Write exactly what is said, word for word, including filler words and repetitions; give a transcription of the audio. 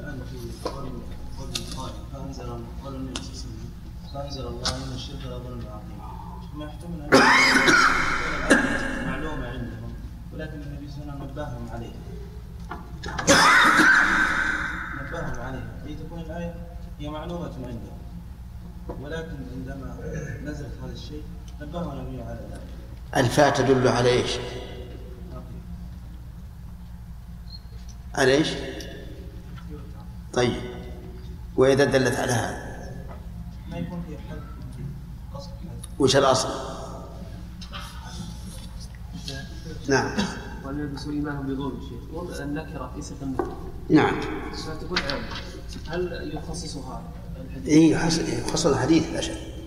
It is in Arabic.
الآن في قول قول القائل فأنزل قول النبي صلى الله عليه وسلم فأنزل الله من الشرك لا ظلم عظيم، ما يحتمل أن يكون معلومة عندهم، ولكن النبي صلى الله عليه وسلم نبههم عليه نبههم عليه هي تكون الآية هي معلومة عندهم، ولكن عندما نزلت هذا الشيء نبهوا النبي على ذلك. الفاء تدل على ايش؟ على ايش؟ طيب وإذا دلت على هذا ما يكون في حد قصد وش الأصل؟ نعم. وليلبس إيمانهم بظلم شيء النكرة في سياق النكرة. نعم. ستكون عامة. هل يخصصها الحديث؟ إيه يخصص الحديث لا شك.